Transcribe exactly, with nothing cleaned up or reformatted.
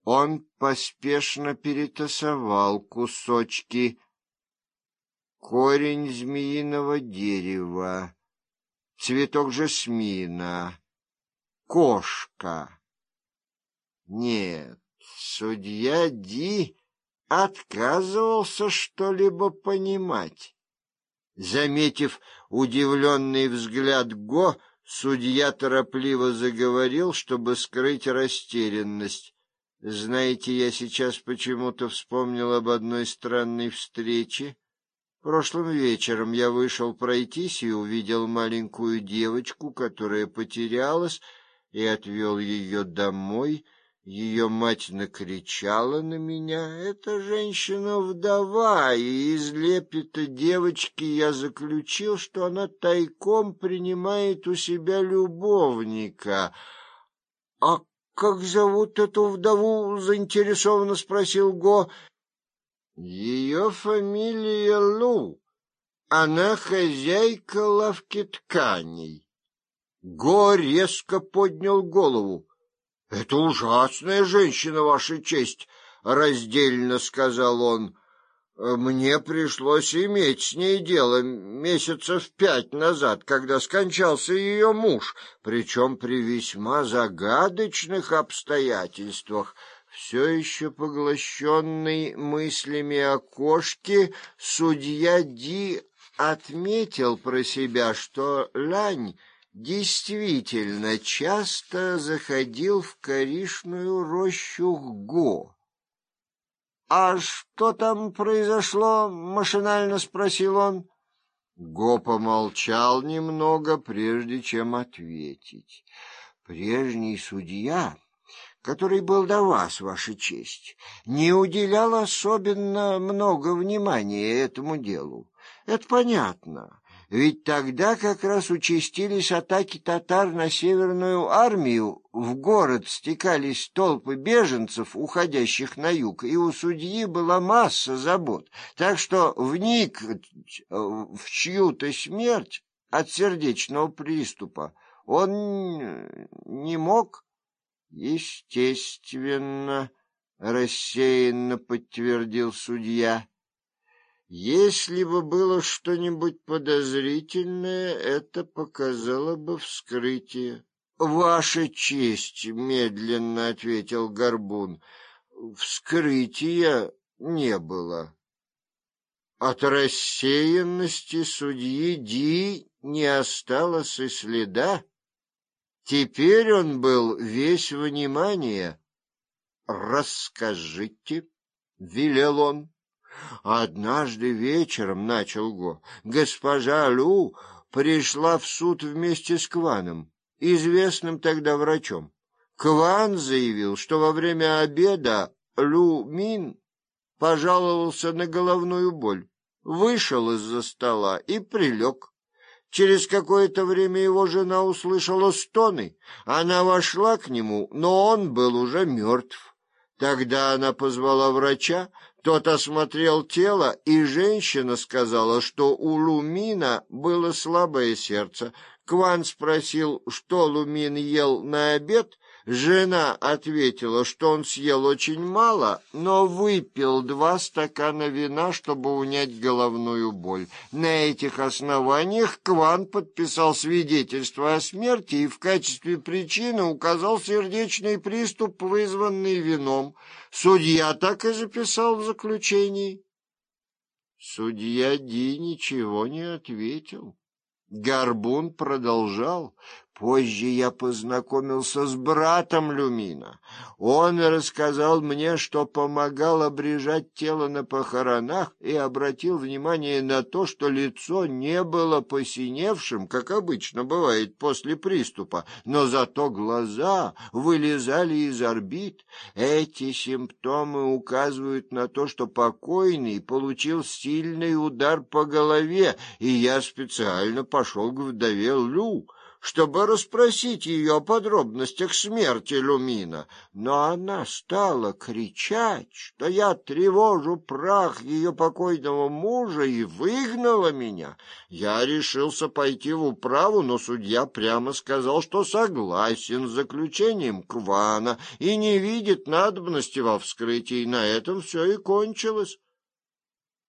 Он поспешно перетасовал кусочки. Корень змеиного дерева, цветок жасмина, кошка. Нет, судья Ди отказывался что-либо понимать. Заметив удивленный взгляд Го, судья торопливо заговорил, чтобы скрыть растерянность. Знаете, я сейчас почему-то вспомнил об одной странной встрече. Прошлым вечером я вышел пройтись и увидел маленькую девочку, которая потерялась, и отвел ее домой. Ее мать накричала на меня. Эта женщина вдова, и из лепета девочки я заключил, что она тайком принимает у себя любовника. — А как зовут эту вдову? — заинтересованно спросил Го. — Ее фамилия Лу. Она хозяйка лавки тканей. Го резко поднял голову. — Это ужасная женщина, Ваша честь, — раздельно сказал он. — Мне пришлось иметь с ней дело месяцев пять назад, когда скончался ее муж, причем при весьма загадочных обстоятельствах. Все еще поглощенный мыслями о кошке, судья Ди отметил про себя, что Лань действительно часто заходил в коричную рощу Го. — А что там произошло? — машинально спросил он. Го помолчал немного, прежде чем ответить. — Прежний судья, который был до вас, Ваша честь, не уделял особенно много внимания этому делу. Это понятно. Ведь тогда как раз участились атаки татар на Северную армию, в город стекались толпы беженцев, уходящих на юг, и у судьи была масса забот, так что вник в чью-то смерть от сердечного приступа он не мог. Естественно, рассеянно подтвердил судья. Если бы было что-нибудь подозрительное, это показало бы вскрытие. — Ваша честь, — медленно ответил Горбун, — вскрытия не было. От рассеянности судьи Ди не осталось и следа. Теперь он был весь внимание. — Расскажите, — велел он. Однажды вечером, — начал Го, — госпожа Лу пришла в суд вместе с Кваном, известным тогда врачом. Кван заявил, что во время обеда Лу Мин пожаловался на головную боль, вышел из-за стола и прилег. Через какое-то время его жена услышала стоны. Она вошла к нему, но он был уже мертв. Тогда она позвала врача, тот осмотрел тело, и женщина сказала, что у Лумина было слабое сердце. Кван спросил, что Лумин ел на обед. Жена ответила, что он съел очень мало, но выпил два стакана вина, чтобы унять головную боль. На этих основаниях Кван подписал свидетельство о смерти и в качестве причины указал сердечный приступ, вызванный вином. Судья так и записал в заключении. Судья Ди ничего не ответил. Горбун продолжал. Позже я познакомился с братом Люмина. Он рассказал мне, что помогал обрежать тело на похоронах, и обратил внимание на то, что лицо не было посиневшим, как обычно бывает после приступа, но зато глаза вылезали из орбит. Эти симптомы указывают на то, что покойный получил сильный удар по голове, и я специально пошел к вдове Лу, чтобы расспросить ее о подробностях смерти Люмина, но она стала кричать, что я тревожу прах ее покойного мужа, и выгнала меня. Я решился пойти в управу, но судья прямо сказал, что согласен с заключением Квана и не видит надобности во вскрытии, и на этом все и кончилось.